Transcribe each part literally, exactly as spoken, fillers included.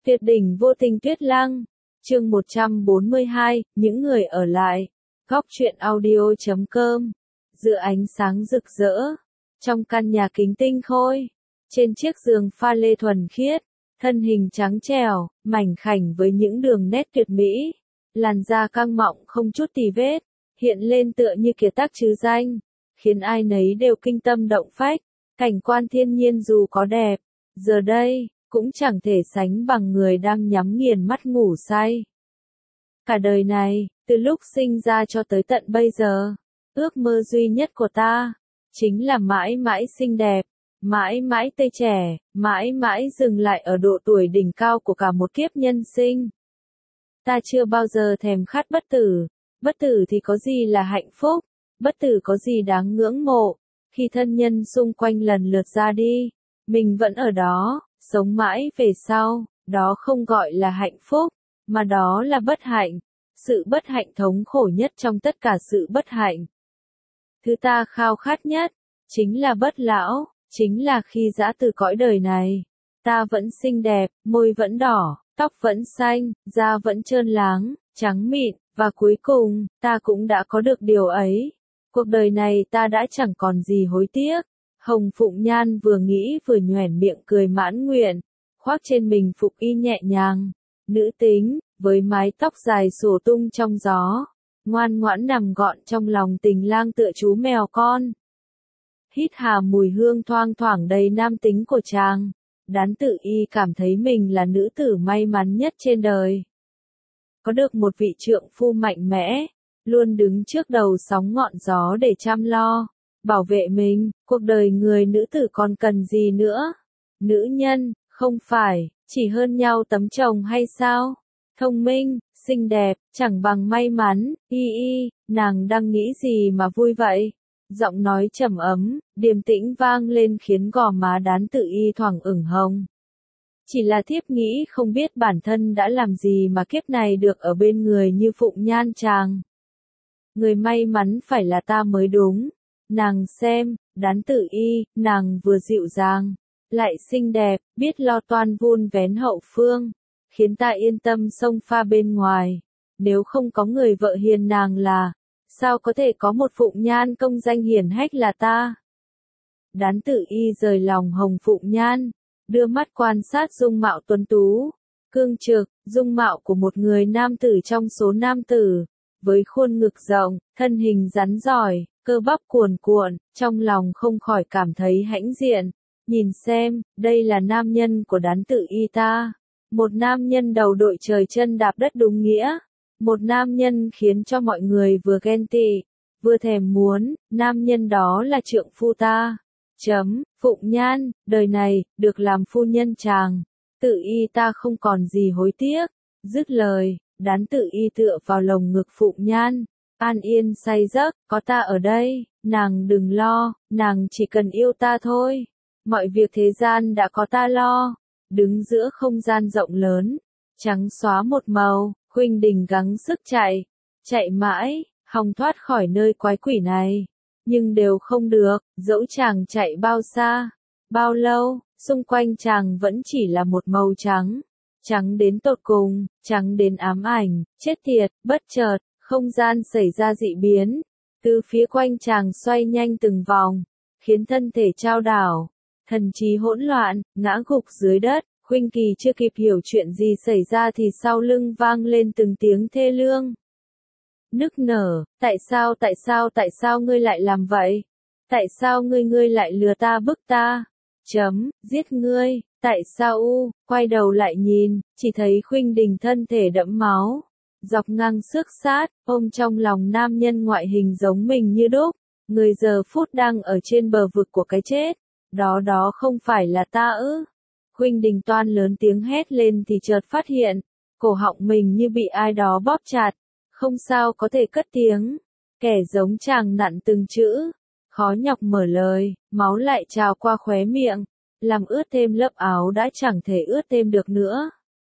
Tuyệt đỉnh vô tình tuyết lăng. Chương một trăm bốn mươi hai, những người ở lại. Góc truyện audio chấm com. Giữa ánh sáng rực rỡ, trong căn nhà kính tinh khôi, trên chiếc giường pha lê thuần khiết, thân hình trắng trẻo, mảnh khảnh với những đường nét tuyệt mỹ, làn da căng mọng không chút tì vết, hiện lên tựa như kiệt tác trứ danh, khiến ai nấy đều kinh tâm động phách. Cảnh quan thiên nhiên dù có đẹp, giờ đây cũng chẳng thể sánh bằng người đang nhắm nghiền mắt ngủ say. Cả đời này, từ lúc sinh ra cho tới tận bây giờ, ước mơ duy nhất của ta chính là mãi mãi xinh đẹp, mãi mãi tươi trẻ, mãi mãi dừng lại ở độ tuổi đỉnh cao của cả một kiếp nhân sinh. Ta chưa bao giờ thèm khát bất tử, bất tử thì có gì là hạnh phúc, bất tử có gì đáng ngưỡng mộ, khi thân nhân xung quanh lần lượt ra đi, mình vẫn ở đó, sống mãi về sau, đó không gọi là hạnh phúc, mà đó là bất hạnh, sự bất hạnh thống khổ nhất trong tất cả sự bất hạnh. Thứ ta khao khát nhất, chính là bất lão, chính là khi giã từ cõi đời này, ta vẫn xinh đẹp, môi vẫn đỏ, tóc vẫn xanh, da vẫn trơn láng, trắng mịn, và cuối cùng, ta cũng đã có được điều ấy. Cuộc đời này ta đã chẳng còn gì hối tiếc. Hồng Phụng Nhan vừa nghĩ vừa nhoẻn miệng cười mãn nguyện, khoác trên mình phục y nhẹ nhàng, nữ tính, với mái tóc dài xổ tung trong gió, ngoan ngoãn nằm gọn trong lòng tình lang tựa chú mèo con. Hít hà mùi hương thoang thoảng đầy nam tính của chàng, Đán Tự Y cảm thấy mình là nữ tử may mắn nhất trên đời. Có được một vị trượng phu mạnh mẽ, luôn đứng trước đầu sóng ngọn gió để chăm lo, bảo vệ mình, cuộc đời người nữ tử còn cần gì nữa? Nữ nhân, không phải, chỉ hơn nhau tấm chồng hay sao? Thông minh, xinh đẹp, chẳng bằng may mắn, y y, nàng đang nghĩ gì mà vui vậy? Giọng nói trầm ấm, điềm tĩnh vang lên khiến gò má Đán Tự Y thoảng ửng hồng. Chỉ là thiếp nghĩ không biết bản thân đã làm gì mà kiếp này được ở bên người như Phụng Nhan chàng. Người may mắn phải là ta mới đúng. Nàng xem, Đán Tự Y, nàng vừa dịu dàng, lại xinh đẹp, biết lo toan vun vén hậu phương, khiến ta yên tâm xông pha bên ngoài. Nếu không có người vợ hiền nàng là, sao có thể có một Phụng Nhan công danh hiển hách là ta? Đán Tự Y rời lòng Hồng Phụng Nhan, đưa mắt quan sát dung mạo tuấn tú, cương trực, dung mạo của một người nam tử trong số nam tử, với khuôn ngực rộng, thân hình rắn giỏi, cơ bắp cuồn cuộn, trong lòng không khỏi cảm thấy hãnh diện. Nhìn xem, đây là nam nhân của Đán Tự Y ta, một nam nhân đầu đội trời chân đạp đất đúng nghĩa, một nam nhân khiến cho mọi người vừa ghen tị, vừa thèm muốn, nam nhân đó là trượng phu ta. Chấm, Phụng Nhan, đời này, được làm phu nhân chàng, Tự Y ta không còn gì hối tiếc. Dứt lời, Đán Tự Y tựa vào lồng ngực Phụng Nhan, an yên say giấc, có ta ở đây, nàng đừng lo, nàng chỉ cần yêu ta thôi. Mọi việc thế gian đã có ta lo. Đứng giữa không gian rộng lớn, trắng xóa một màu, Khuynh Đình gắng sức chạy, chạy mãi, hòng thoát khỏi nơi quái quỷ này. Nhưng đều không được, dẫu chàng chạy bao xa, bao lâu, xung quanh chàng vẫn chỉ là một màu trắng. Trắng đến tột cùng, trắng đến ám ảnh, chết tiệt, bất chợt, không gian xảy ra dị biến. Từ phía quanh chàng xoay nhanh từng vòng, khiến thân thể chao đảo, thần trí hỗn loạn, ngã gục dưới đất. Khuynh Kỳ chưa kịp hiểu chuyện gì xảy ra thì sau lưng vang lên từng tiếng thê lương. Nức nở, tại sao tại sao tại sao ngươi lại làm vậy? Tại sao ngươi ngươi lại lừa ta bức ta? Chấm, giết ngươi, tại sao u, quay đầu lại nhìn, chỉ thấy Khuynh Đình thân thể đẫm máu, dọc ngang xước sát, ôm trong lòng nam nhân ngoại hình giống mình như đúc, người giờ phút đang ở trên bờ vực của cái chết, đó đó không phải là ta ư? Khuynh Đình toan lớn tiếng hét lên thì chợt phát hiện, cổ họng mình như bị ai đó bóp chặt, không sao có thể cất tiếng, kẻ giống chàng nặn từng chữ, khó nhọc mở lời, máu lại trào qua khóe miệng, làm ướt thêm lớp áo đã chẳng thể ướt thêm được nữa.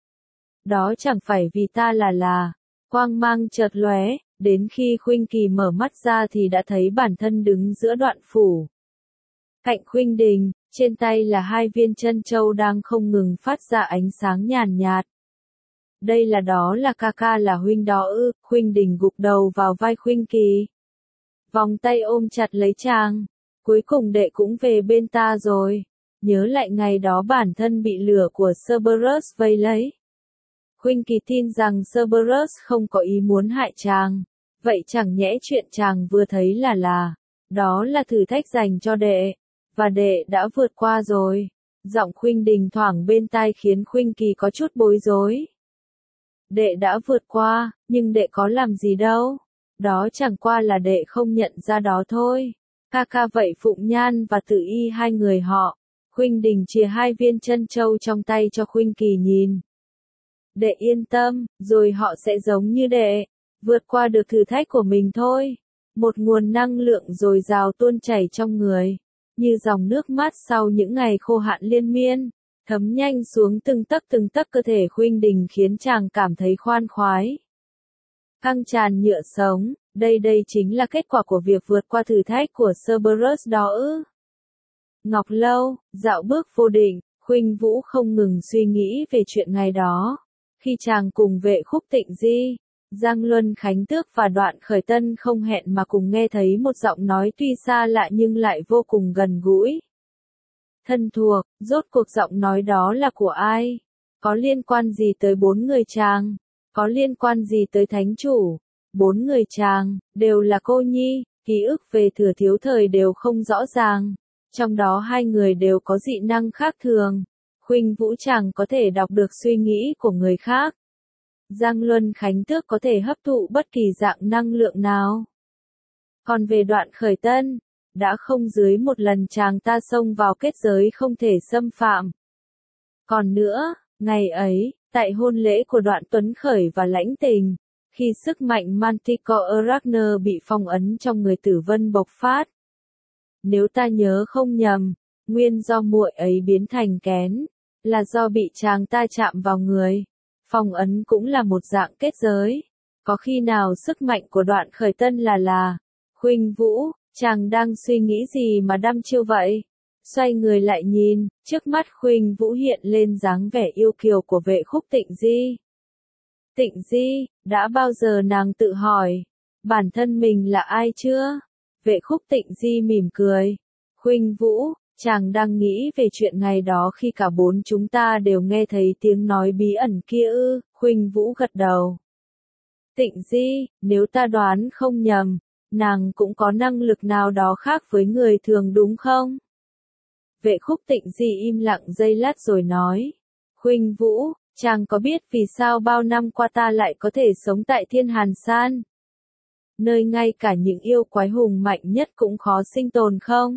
Đó chẳng phải vì ta là là, quang mang chợt lóe, đến khi Khuynh Kỳ mở mắt ra thì đã thấy bản thân đứng giữa đoạn phủ. Cạnh Khuynh Đình, Trên tay là hai viên chân châu đang không ngừng phát ra ánh sáng nhàn nhạt. Đây là đó là ca ca là huynh đó ư? Khuynh Đình gục đầu vào vai Khuynh Kỳ. Vòng tay ôm chặt lấy chàng. Cuối cùng đệ cũng về bên ta rồi. Nhớ lại ngày đó bản thân bị lửa của Cerberus vây lấy. Khuynh Kỳ tin rằng Cerberus không có ý muốn hại chàng. Vậy chẳng nhẽ chuyện chàng vừa thấy là là. Đó là thử thách dành cho đệ. Và đệ đã vượt qua rồi. Giọng Khuynh Đình thoảng bên tai khiến Khuynh Kỳ có chút bối rối. Đệ đã vượt qua, nhưng đệ có làm gì đâu. Đó chẳng qua là đệ không nhận ra đó thôi. Ca ca vậy Phụng Nhan và Tử Y hai người họ. Khuynh Đình chìa hai viên chân châu trong tay cho Khuynh Kỳ nhìn. Đệ yên tâm, rồi họ sẽ giống như đệ. Vượt qua được thử thách của mình thôi. Một nguồn năng lượng dồi dào tuôn chảy trong người. Như dòng nước mát sau những ngày khô hạn liên miên. Thấm nhanh xuống từng tấc từng tấc cơ thể Khuynh Đình khiến chàng cảm thấy khoan khoái. Căng tràn nhựa sống, đây đây chính là kết quả của việc vượt qua thử thách của Cerberus đó ư. Ngọc Lâu, dạo bước vô định, Khuynh Vũ không ngừng suy nghĩ về chuyện ngày đó. Khi chàng cùng Vệ Khúc Tịnh Di, Giang Luân Khánh Tước và Đoạn Khởi Tân không hẹn mà cùng nghe thấy một giọng nói tuy xa lạ nhưng lại vô cùng gần gũi. Thân thuộc, rốt cuộc giọng nói đó là của ai? Có liên quan gì tới bốn người chàng? Có liên quan gì tới thánh chủ? Bốn người chàng, đều là cô nhi, ký ức về Thừa Thiếu Thời đều không rõ ràng. Trong đó hai người đều có dị năng khác thường. Khuynh Vũ chàng có thể đọc được suy nghĩ của người khác. Giang Luân Khánh Tước có thể hấp thụ bất kỳ dạng năng lượng nào. Còn về Đoạn Khởi Tân, đã không dưới một lần chàng ta xông vào kết giới không thể xâm phạm. Còn nữa, ngày ấy, tại hôn lễ của Đoạn Tuấn Khởi và Lãnh Tình, khi sức mạnh Manticore Arachner bị phong ấn trong người Tử Vân bộc phát. Nếu ta nhớ không nhầm, nguyên do muội ấy biến thành kén, là do bị chàng ta chạm vào người. Phong ấn cũng là một dạng kết giới. Có khi nào sức mạnh của Đoạn Khởi Tân là là, Khuynh Vũ, chàng đang suy nghĩ gì mà đăm chiêu vậy? Xoay người lại nhìn, trước mắt Khuynh Vũ hiện lên dáng vẻ yêu kiều của Vệ Khúc Tịnh Di. Tịnh Di, đã bao giờ nàng tự hỏi, bản thân mình là ai chưa? Vệ Khúc Tịnh Di mỉm cười. Khuynh Vũ, chàng đang nghĩ về chuyện ngày đó khi cả bốn chúng ta đều nghe thấy tiếng nói bí ẩn kia ư? Khuynh Vũ gật đầu. Tịnh Di, nếu ta đoán không nhầm, nàng cũng có năng lực nào đó khác với người thường đúng không? Vệ Khúc Tịnh Di im lặng giây lát rồi nói. Khuynh Vũ, chàng có biết vì sao bao năm qua ta lại có thể sống tại Thiên Hàn San? Nơi ngay cả những yêu quái hùng mạnh nhất cũng khó sinh tồn không?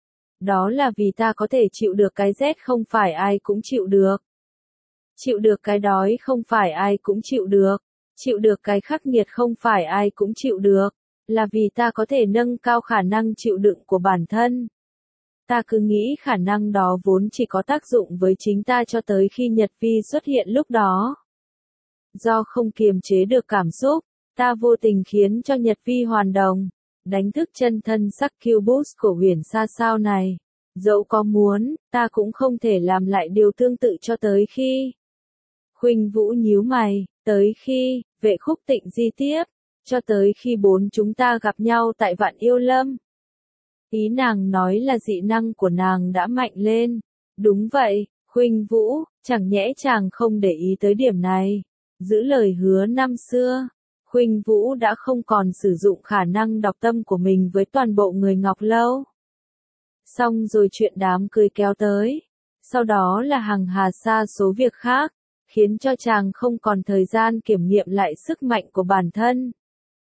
Đó là vì ta có thể chịu được cái rét không phải ai cũng chịu được. Chịu được cái đói không phải ai cũng chịu được. Chịu được cái khắc nghiệt không phải ai cũng chịu được. Là vì ta có thể nâng cao khả năng chịu đựng của bản thân. Ta cứ nghĩ khả năng đó vốn chỉ có tác dụng với chính ta cho tới khi Nhật Vi xuất hiện lúc đó. Do không kiềm chế được cảm xúc, ta vô tình khiến cho Nhật Vi hoàn đồng, đánh thức chân thân sắc Cubus của huyền sa sao này. Dẫu có muốn, ta cũng không thể làm lại điều tương tự cho tới khi. Khuynh Vũ nhíu mày, tới khi, Vệ Khúc Tịnh Di tiếp, cho tới khi bốn chúng ta gặp nhau tại Vạn Yêu Lâm. Ý nàng nói là dị năng của nàng đã mạnh lên. Đúng vậy, Khuynh Vũ, chẳng nhẽ chàng không để ý tới điểm này. Giữ lời hứa năm xưa, Khuynh Vũ đã không còn sử dụng khả năng đọc tâm của mình với toàn bộ người Ngọc Lâu. Xong rồi chuyện đám cưới kéo tới. Sau đó là hàng hà sa số việc khác, khiến cho chàng không còn thời gian kiểm nghiệm lại sức mạnh của bản thân.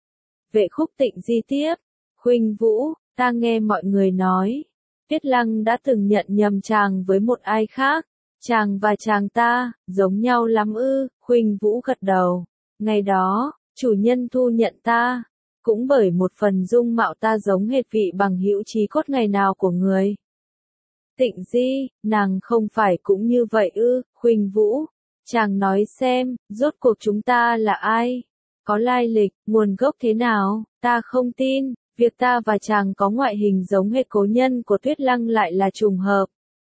Vệ Khúc Tịnh Di tiếp, Khuynh Vũ, ta nghe mọi người nói, Tuyết Lăng đã từng nhận nhầm chàng với một ai khác. Chàng và chàng ta, giống nhau lắm ư? Khuynh Vũ gật đầu. Ngày đó, chủ nhân thu nhận ta, cũng bởi một phần dung mạo ta giống hệt vị bằng hữu chí cốt ngày nào của người. Tịnh Di, nàng không phải cũng như vậy ư? Khuynh Vũ, chàng nói xem, rốt cuộc chúng ta là ai? Có lai lịch, nguồn gốc thế nào? Ta không tin, việc ta và chàng có ngoại hình giống hệt cố nhân của Tuyết Lăng lại là trùng hợp.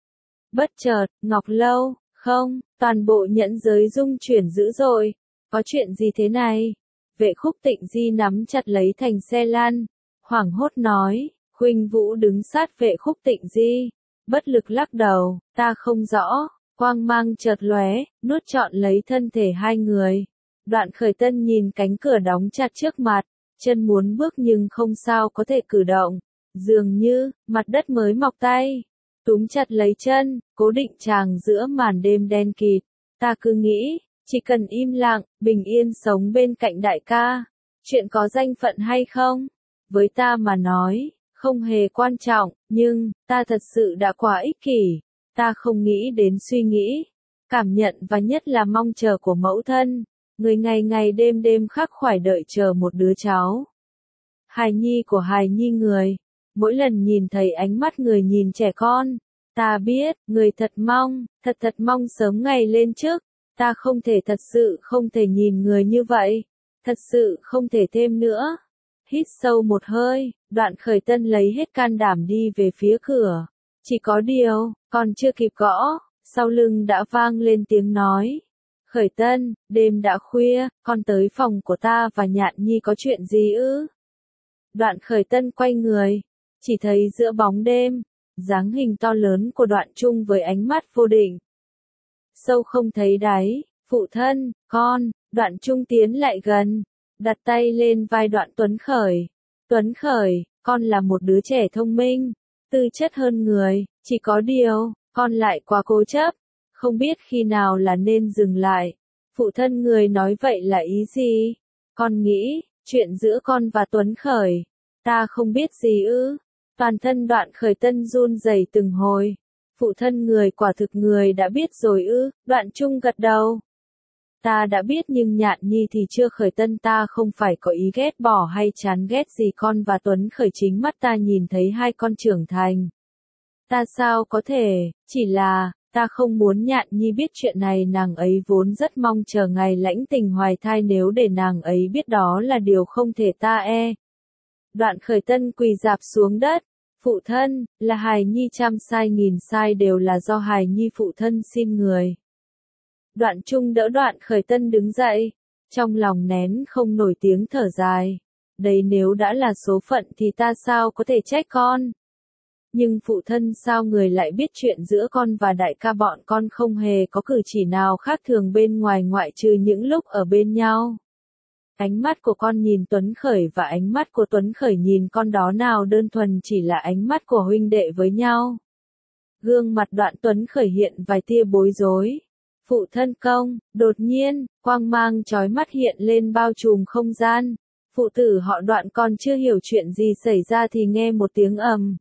Bất chợt, Ngọc Lâu, không, toàn bộ nhẫn giới rung chuyển dữ dội. Có chuyện gì thế này? Vệ Khúc Tịnh Di nắm chặt lấy thành xe lăn, hoảng hốt nói. Khuynh Vũ đứng sát Vệ Khúc Tịnh Di, bất lực lắc đầu, ta không rõ. Quang mang chợt lóe, nuốt trọn lấy thân thể hai người. Đoạn Khởi Tân nhìn cánh cửa đóng chặt trước mặt, chân muốn bước nhưng không sao có thể cử động. Dường như, mặt đất mới mọc tay. Túm chặt lấy chân, cố định chàng giữa màn đêm đen kịt. Ta cứ nghĩ, chỉ cần im lặng, bình yên sống bên cạnh đại ca. Chuyện có danh phận hay không? Với ta mà nói, không hề quan trọng, nhưng, ta thật sự đã quá ích kỷ. Ta không nghĩ đến suy nghĩ, cảm nhận và nhất là mong chờ của mẫu thân. Người ngày ngày đêm đêm khắc khoải đợi chờ một đứa cháu. Hài nhi của hài nhi người. Mỗi lần nhìn thấy ánh mắt người nhìn trẻ con, ta biết, người thật mong, thật thật mong sớm ngày lên trước. Ta không thể thật sự không thể nhìn người như vậy. Thật sự không thể thêm nữa. Hít sâu một hơi, Đoạn Khởi Tân lấy hết can đảm đi về phía cửa. Chỉ có điều, còn chưa kịp gõ, sau lưng đã vang lên tiếng nói. Khởi Tân, đêm đã khuya, con tới phòng của ta và Nhạn Nhi có chuyện gì ư? Đoạn Khởi Tân quay người, chỉ thấy giữa bóng đêm, dáng hình to lớn của Đoạn Trung với ánh mắt vô định. Sâu không thấy đáy, phụ thân, con, Đoạn Trung tiến lại gần, đặt tay lên vai Đoạn Tuấn Khởi. Tuấn Khởi, con là một đứa trẻ thông minh, tư chất hơn người, chỉ có điều, con lại quá cố chấp, không biết khi nào là nên dừng lại. Phụ thân người nói vậy là ý gì? Con nghĩ, chuyện giữa con và Tuấn Khởi, ta không biết gì ư? Toàn thân Đoạn Khởi Tân run rẩy từng hồi. Phụ thân người quả thực người đã biết rồi ư? Đoạn Trung gật đầu. Ta đã biết nhưng Nhạn Nhi thì chưa. Khởi Tân, ta không phải có ý ghét bỏ hay chán ghét gì con và Tuấn Khởi, chính mắt ta nhìn thấy hai con trưởng thành. Ta sao có thể, chỉ là, ta không muốn Nhạn Nhi biết chuyện này. Nàng ấy vốn rất mong chờ ngày lãnh tình hoài thai, nếu để nàng ấy biết đó là điều không thể ta e. Đoạn Khởi Tân quỳ rạp xuống đất. Phụ thân, là hài nhi trăm sai nghìn sai đều là do hài nhi, phụ thân xin người. Đoạn Trung đỡ Đoạn Khởi Tân đứng dậy, trong lòng nén không nổi tiếng thở dài. Đấy, nếu đã là số phận thì ta sao có thể trách con. Nhưng phụ thân, sao người lại biết chuyện giữa con và đại ca bọn con không hề có cử chỉ nào khác thường bên ngoài ngoại trừ những lúc ở bên nhau. Ánh mắt của con nhìn Tuấn Khởi và ánh mắt của Tuấn Khởi nhìn con, đó nào đơn thuần chỉ là ánh mắt của huynh đệ với nhau. Gương mặt Đoạn Tuấn Khởi hiện vài tia bối rối. Phụ thân công, đột nhiên, quang mang chói mắt hiện lên bao trùm không gian. Phụ tử họ Đoạn còn chưa hiểu chuyện gì xảy ra thì nghe một tiếng ầm.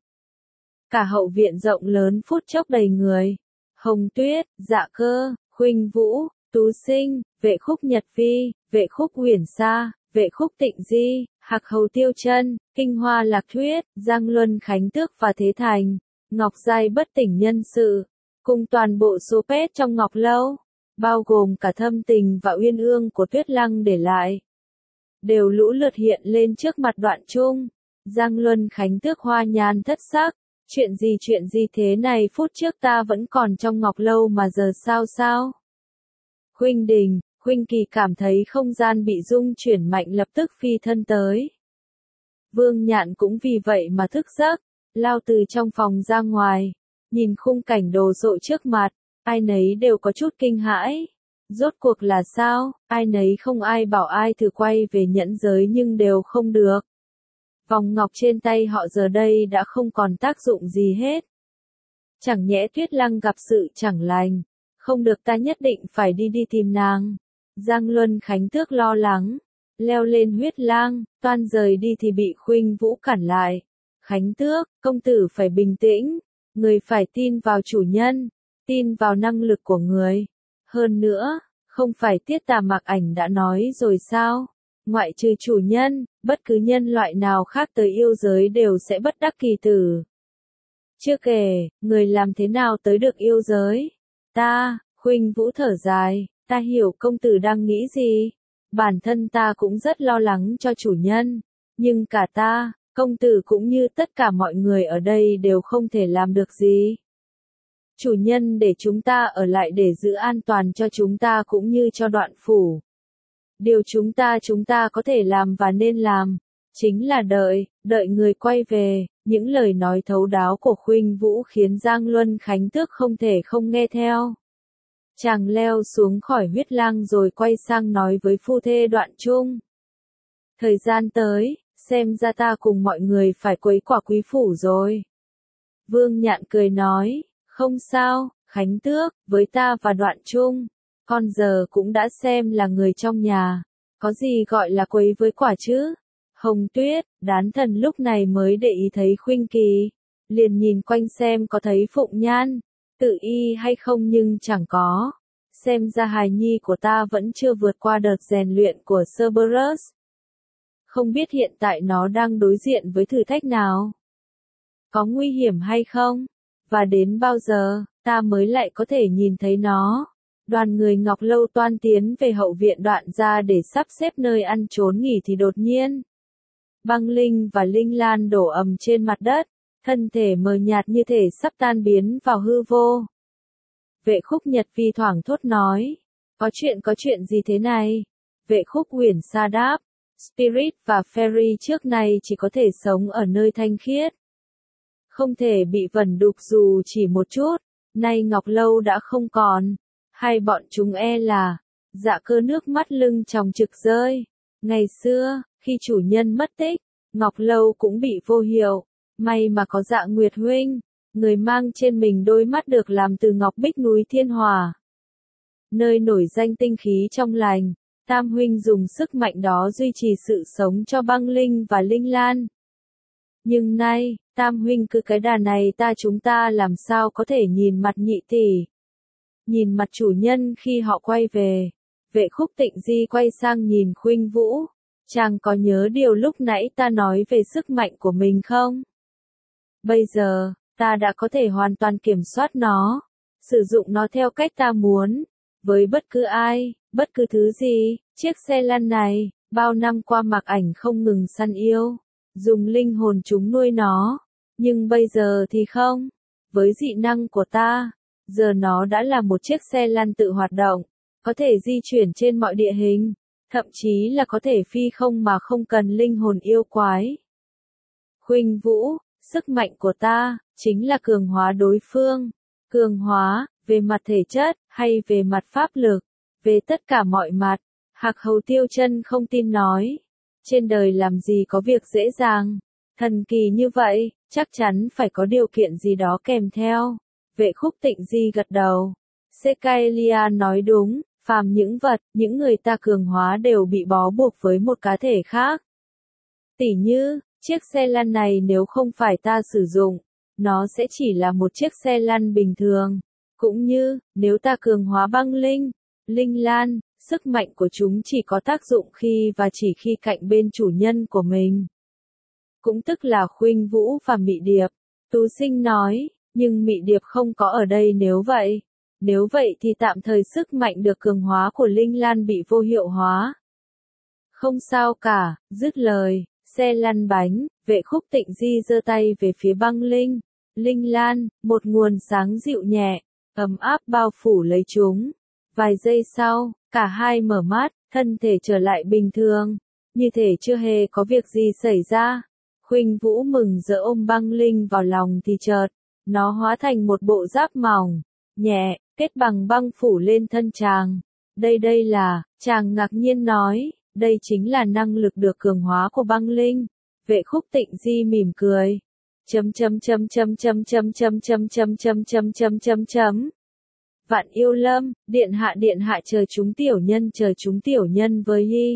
Cả hậu viện rộng lớn phút chốc đầy người. Hồng Tuyết, Dạ Cơ, Khuynh Vũ, Tú Sinh, Vệ Khúc Nhật Phi, Vệ Khúc Huyền Sa, Vệ Khúc Tịnh Di, Hạc Hầu Tiêu Chân, Kinh Hoa Lạc Thuyết, Giang Luân Khánh Tước và Thế Thành, Ngọc Giai bất tỉnh nhân sự, cùng toàn bộ số pet trong Ngọc Lâu, bao gồm cả Thâm Tình và Uyên Ương của Tuyết Lăng để lại, đều lũ lượt hiện lên trước mặt Đoạn Trung. Giang Luân Khánh Tước hoa nhan thất sắc. Chuyện gì chuyện gì thế này, phút trước ta vẫn còn trong Ngọc Lâu mà giờ sao sao? Khuynh Đình, Khuynh Kỳ cảm thấy không gian bị rung chuyển mạnh, lập tức phi thân tới. Vương Nhạn cũng vì vậy mà thức giấc, lao từ trong phòng ra ngoài, nhìn khung cảnh đồ sộ trước mặt, ai nấy đều có chút kinh hãi. Rốt cuộc là sao? Ai nấy không ai bảo ai thử quay về nhẫn giới nhưng đều không được. Vòng ngọc trên tay họ giờ đây đã không còn tác dụng gì hết. Chẳng nhẽ Tuyết Lăng gặp sự chẳng lành. Không được, ta nhất định phải đi đi tìm nàng. Giang Luân Khánh Tước lo lắng, leo lên huyết lang, toan rời đi thì bị Khuynh Vũ cản lại. Khánh Tước, công tử phải bình tĩnh, người phải tin vào chủ nhân, tin vào năng lực của người. Hơn nữa, không phải Tiết Tà Mạc Ảnh đã nói rồi sao? Ngoại trừ chủ nhân, bất cứ nhân loại nào khác tới yêu giới đều sẽ bất đắc kỳ tử. Chưa kể, người làm thế nào tới được yêu giới? Ta, Khuynh Vũ thở dài, ta hiểu công tử đang nghĩ gì. Bản thân ta cũng rất lo lắng cho chủ nhân, nhưng cả ta, công tử cũng như tất cả mọi người ở đây đều không thể làm được gì. Chủ nhân để chúng ta ở lại để giữ an toàn cho chúng ta cũng như cho Đoạn Phủ. Điều chúng ta chúng ta có thể làm và nên làm, chính là đợi, đợi người quay về. Những lời nói thấu đáo của Khuynh Vũ khiến Giang Luân Khánh Tước không thể không nghe theo. Chàng leo xuống khỏi huyết lang rồi quay sang nói với phu thê Đoạn Trung. Thời gian tới, xem ra ta cùng mọi người phải quấy quả quý phủ rồi. Vương Nhạn cười nói, không sao, Khánh Tước, với ta và Đoạn Trung, con giờ cũng đã xem là người trong nhà, có gì gọi là quấy với quả chứ. Hồng Tuyết, Đán Thần lúc này mới để ý thấy Khuynh Kỳ, liền nhìn quanh xem có thấy Phụng Nhan, Tự Y hay không nhưng chẳng có. Xem ra hài nhi của ta vẫn chưa vượt qua đợt rèn luyện của Cerberus. Không biết hiện tại nó đang đối diện với thử thách nào? Có nguy hiểm hay không? Và đến bao giờ, ta mới lại có thể nhìn thấy nó? Đoàn người Ngọc Lâu toan tiến về hậu viện Đoạn gia để sắp xếp nơi ăn trốn nghỉ thì đột nhiên. Băng Linh và Linh Lan đổ ầm trên mặt đất, thân thể mờ nhạt như thể sắp tan biến vào hư vô. Vệ Khúc Nhật Vi thoảng thốt nói, có chuyện có chuyện gì thế này? Vệ Khúc Huyền Sa đáp, Spirit và Fairy trước nay chỉ có thể sống ở nơi thanh khiết, không thể bị vẩn đục dù chỉ một chút, nay Ngọc Lâu đã không còn, hay bọn chúng e là, Dạ Cơ nước mắt lưng tròng trực rơi. Ngày xưa, khi chủ nhân mất tích, Ngọc Lâu cũng bị vô hiệu, may mà có Dạ Nguyệt huynh, người mang trên mình đôi mắt được làm từ ngọc bích núi Thiên Hòa. Nơi nổi danh tinh khí trong lành, Tam huynh dùng sức mạnh đó duy trì sự sống cho Băng Linh và Linh Lan. Nhưng nay, Tam huynh cứ cái đà này ta chúng ta làm sao có thể nhìn mặt nhị tỷ, nhìn mặt chủ nhân khi họ quay về. Vệ Khúc Tịnh Di quay sang nhìn Khuynh Vũ, chàng có nhớ điều lúc nãy ta nói về sức mạnh của mình không? Bây giờ, ta đã có thể hoàn toàn kiểm soát nó, sử dụng nó theo cách ta muốn, với bất cứ ai, bất cứ thứ gì. Chiếc xe lăn này, bao năm qua Mạc Ảnh không ngừng săn yêu, dùng linh hồn chúng nuôi nó, nhưng bây giờ thì không. Với dị năng của ta, giờ nó đã là một chiếc xe lăn tự hoạt động, có thể di chuyển trên mọi địa hình, thậm chí là có thể phi không mà không cần linh hồn yêu quái. Khuynh Vũ, sức mạnh của ta, chính là cường hóa đối phương, cường hóa, về mặt thể chất, hay về mặt pháp lực, về tất cả mọi mặt. Hạc Hầu Tiêu Chân không tin nói, trên đời làm gì có việc dễ dàng, thần kỳ như vậy, chắc chắn phải có điều kiện gì đó kèm theo. Vệ Khúc Tịnh Di gật đầu. Sekaelia nói đúng, phàm những vật, những người ta cường hóa đều bị bó buộc với một cá thể khác. Tỉ như, chiếc xe lăn này nếu không phải ta sử dụng, nó sẽ chỉ là một chiếc xe lăn bình thường. Cũng như, nếu ta cường hóa Băng Linh, Linh Lan, sức mạnh của chúng chỉ có tác dụng khi và chỉ khi cạnh bên chủ nhân của mình. Cũng tức là Khuynh Vũ và Mị Điệp. Tú Sinh nói, nhưng Mị Điệp không có ở đây nếu vậy. Nếu vậy thì tạm thời sức mạnh được cường hóa của Linh Lan bị vô hiệu hóa. Không sao cả, dứt lời, xe lăn bánh, Vệ Khúc Tịnh Di giơ tay về phía Băng Linh, Linh Lan, một nguồn sáng dịu nhẹ, ấm áp bao phủ lấy chúng. Vài giây sau, cả hai mở mắt, thân thể trở lại bình thường, như thể chưa hề có việc gì xảy ra. Khuynh Vũ mừng rỡ ôm Băng Linh vào lòng thì chợt, nó hóa thành một bộ giáp mỏng, nhẹ, kết bằng băng phủ lên thân chàng. Đây đây là, chàng ngạc nhiên nói, đây chính là năng lực được cường hóa của Băng Linh. Vệ Khúc Tịnh Di mỉm cười. Chấm chấm chấm chấm chấm chấm chấm chấm chấm chấm chấm chấm chấm chấm. Vạn Yêu Lâm, điện hạ điện hạ chờ chúng tiểu nhân chờ chúng tiểu nhân với hy.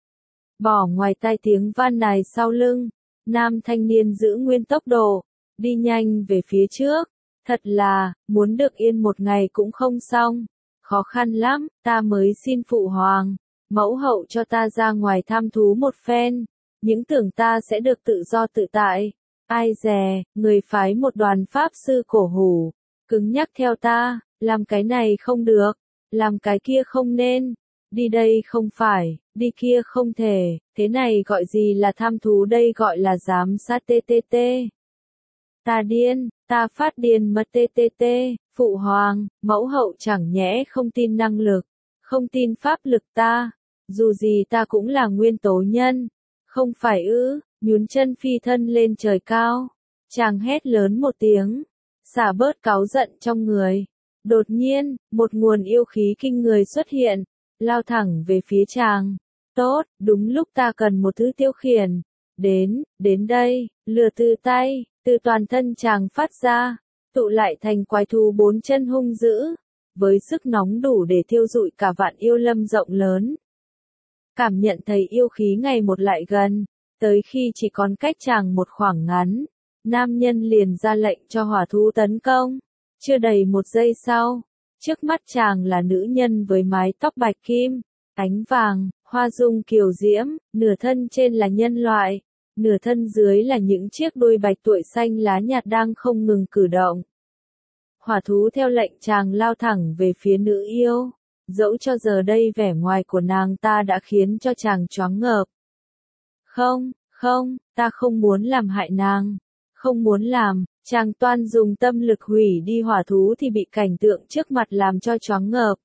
Bỏ ngoài tai tiếng van nài sau lưng, nam thanh niên giữ nguyên tốc độ, đi nhanh về phía trước. Thật là, muốn được yên một ngày cũng không xong. Khó khăn lắm, ta mới xin phụ hoàng, mẫu hậu cho ta ra ngoài tham thú một phen. Những tưởng ta sẽ được tự do tự tại. Ai dè, người phái một đoàn pháp sư cổ hủ, cứng nhắc theo ta, làm cái này không được, làm cái kia không nên, đi đây không phải, đi kia không thể, thế này gọi gì là tham thú đây gọi là giám sát tê tê tê. Ta điên, ta phát điên mất tê tê tê, Phụ hoàng, mẫu hậu chẳng nhẽ không tin năng lực, không tin pháp lực ta, dù gì ta cũng là nguyên tố nhân, không phải ư, nhún chân phi thân lên trời cao, chàng hét lớn một tiếng, xả bớt cáu giận trong người. Đột nhiên, một nguồn yêu khí kinh người xuất hiện, lao thẳng về phía chàng. Tốt, đúng lúc ta cần một thứ tiêu khiển. Đến, đến đây, lửa từ tay, từ toàn thân chàng phát ra, tụ lại thành quái thú bốn chân hung dữ, với sức nóng đủ để thiêu rụi cả vạn yêu lâm rộng lớn. Cảm nhận thấy yêu khí ngày một lại gần, tới khi chỉ còn cách chàng một khoảng ngắn, nam nhân liền ra lệnh cho hỏa thú tấn công. Chưa đầy một giây sau, trước mắt chàng là nữ nhân với mái tóc bạch kim, ánh vàng, hoa dung kiều diễm, nửa thân trên là nhân loại, nửa thân dưới là những chiếc đuôi bạch tuệ xanh lá nhạt đang không ngừng cử động. Hỏa thú theo lệnh chàng lao thẳng về phía nữ yêu, dẫu cho giờ đây vẻ ngoài của nàng ta đã khiến cho chàng choáng ngợp. Không, không, ta không muốn làm hại nàng, không muốn làm. Chàng toan dùng tâm lực hủy đi hỏa thú thì bị cảnh tượng trước mặt làm cho choáng ngợp.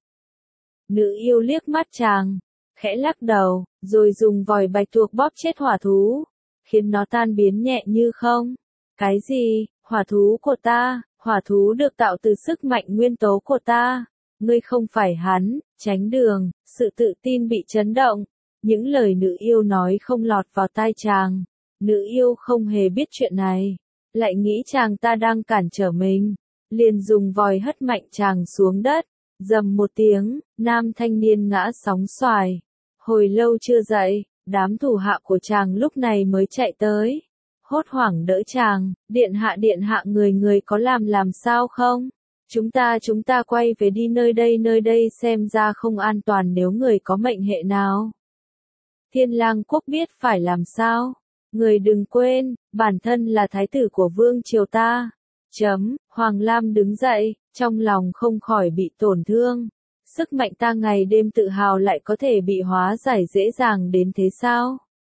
Nữ yêu liếc mắt chàng, khẽ lắc đầu, rồi dùng vòi bạch tuộc bóp chết hỏa thú, khiến nó tan biến nhẹ như không. Cái gì? Hỏa thú của ta, hỏa thú được tạo từ sức mạnh nguyên tố của ta. Ngươi không phải hắn, tránh đường, sự tự tin bị chấn động. Những lời nữ yêu nói không lọt vào tai chàng. Nữ yêu không hề biết chuyện này. Lại nghĩ chàng ta đang cản trở mình, liền dùng vòi hất mạnh chàng xuống đất, dầm một tiếng, nam thanh niên ngã sóng xoài. Hồi lâu chưa dậy, đám thủ hạ của chàng lúc này mới chạy tới, hốt hoảng đỡ chàng, điện hạ điện hạ người người có làm làm sao không? Chúng ta chúng ta quay về đi nơi đây nơi đây xem ra không an toàn nếu người có mệnh hệ nào. Thiên lang quốc biết phải làm sao? Người đừng quên, bản thân là thái tử của vương triều ta. Chấm, Hoàng Lam đứng dậy, trong lòng không khỏi bị tổn thương. Sức mạnh ta ngày đêm tự hào lại có thể bị hóa giải dễ dàng đến thế sao?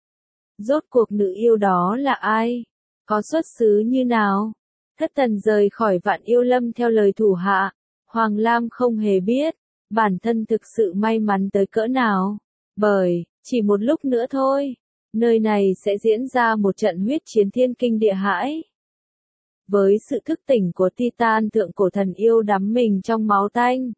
Rốt cuộc nữ yêu đó là ai? Có xuất xứ như nào? Thất Tần rời khỏi vạn yêu lâm theo lời thủ hạ. Hoàng Lam không hề biết, bản thân thực sự may mắn tới cỡ nào. Bởi, chỉ một lúc nữa thôi. Nơi này sẽ diễn ra một trận huyết chiến thiên kinh địa hãi. Với sự thức tỉnh của Titan thượng cổ thần yêu đắm mình trong máu tanh.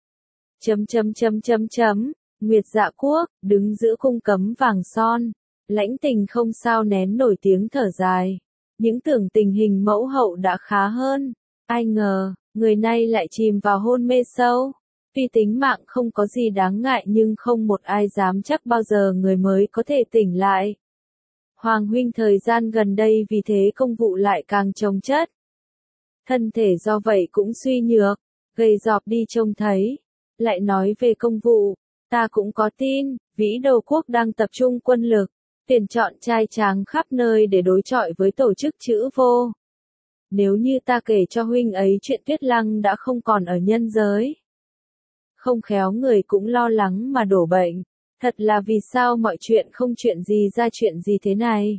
Chấm chấm chấm chấm chấm, Nguyệt Dạ Quốc, đứng giữa cung cấm vàng son. Lãnh Tình không sao nén nổi tiếng thở dài. Những tưởng tình hình mẫu hậu đã khá hơn. Ai ngờ, người này lại chìm vào hôn mê sâu. Tuy tính mạng không có gì đáng ngại nhưng không một ai dám chắc bao giờ người mới có thể tỉnh lại. Hoàng huynh thời gian gần đây vì thế công vụ lại càng chồng chất. Thân thể do vậy cũng suy nhược, gầy rọp đi trông thấy. Lại nói về công vụ, ta cũng có tin, Vĩ Đầu Quốc đang tập trung quân lực, tuyển chọn trai tráng khắp nơi để đối chọi với tổ chức chữ vô. Nếu như ta kể cho huynh ấy chuyện Tuyết Lăng đã không còn ở nhân giới. Không khéo người cũng lo lắng mà đổ bệnh. Thật là vì sao mọi chuyện không chuyện gì ra chuyện gì thế này.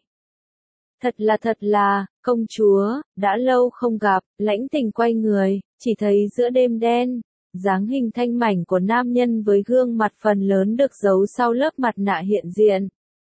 Thật là thật là, công chúa, đã lâu không gặp, Lãnh Tình quay người, chỉ thấy giữa đêm đen, dáng hình thanh mảnh của nam nhân với gương mặt phần lớn được giấu sau lớp mặt nạ hiện diện.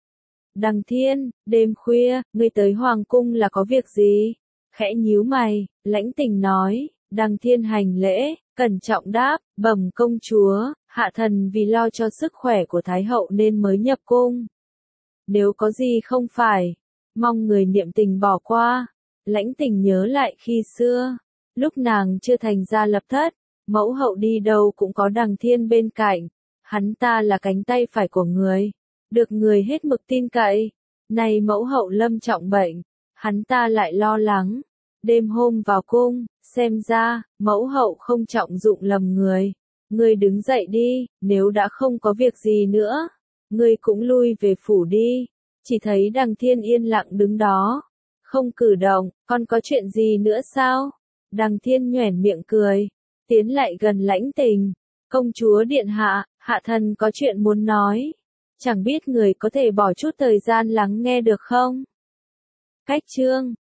Đằng Thiên, đêm khuya, ngươi tới Hoàng cung là có việc gì? Khẽ nhíu mày, Lãnh Tình nói, Đằng Thiên hành lễ, cẩn trọng đáp, bẩm công chúa, hạ thần vì lo cho sức khỏe của Thái hậu nên mới nhập cung. Nếu có gì không phải, mong người niệm tình bỏ qua. Lãnh Tình nhớ lại khi xưa, lúc nàng chưa thành gia lập thất, mẫu hậu đi đâu cũng có Đằng Thiên bên cạnh, hắn ta là cánh tay phải của người, được người hết mực tin cậy. Này mẫu hậu lâm trọng bệnh, hắn ta lại lo lắng. Đêm hôm vào cung, xem ra, mẫu hậu không trọng dụng lầm người. Ngươi đứng dậy đi, nếu đã không có việc gì nữa, ngươi cũng lui về phủ đi. Chỉ thấy Đằng Thiên yên lặng đứng đó, không cử động, còn có chuyện gì nữa sao? Đằng Thiên nhoẻn miệng cười, tiến lại gần Lãnh Tình. Công chúa điện hạ, hạ thần có chuyện muốn nói. Chẳng biết người có thể bỏ chút thời gian lắng nghe được không? Cách chương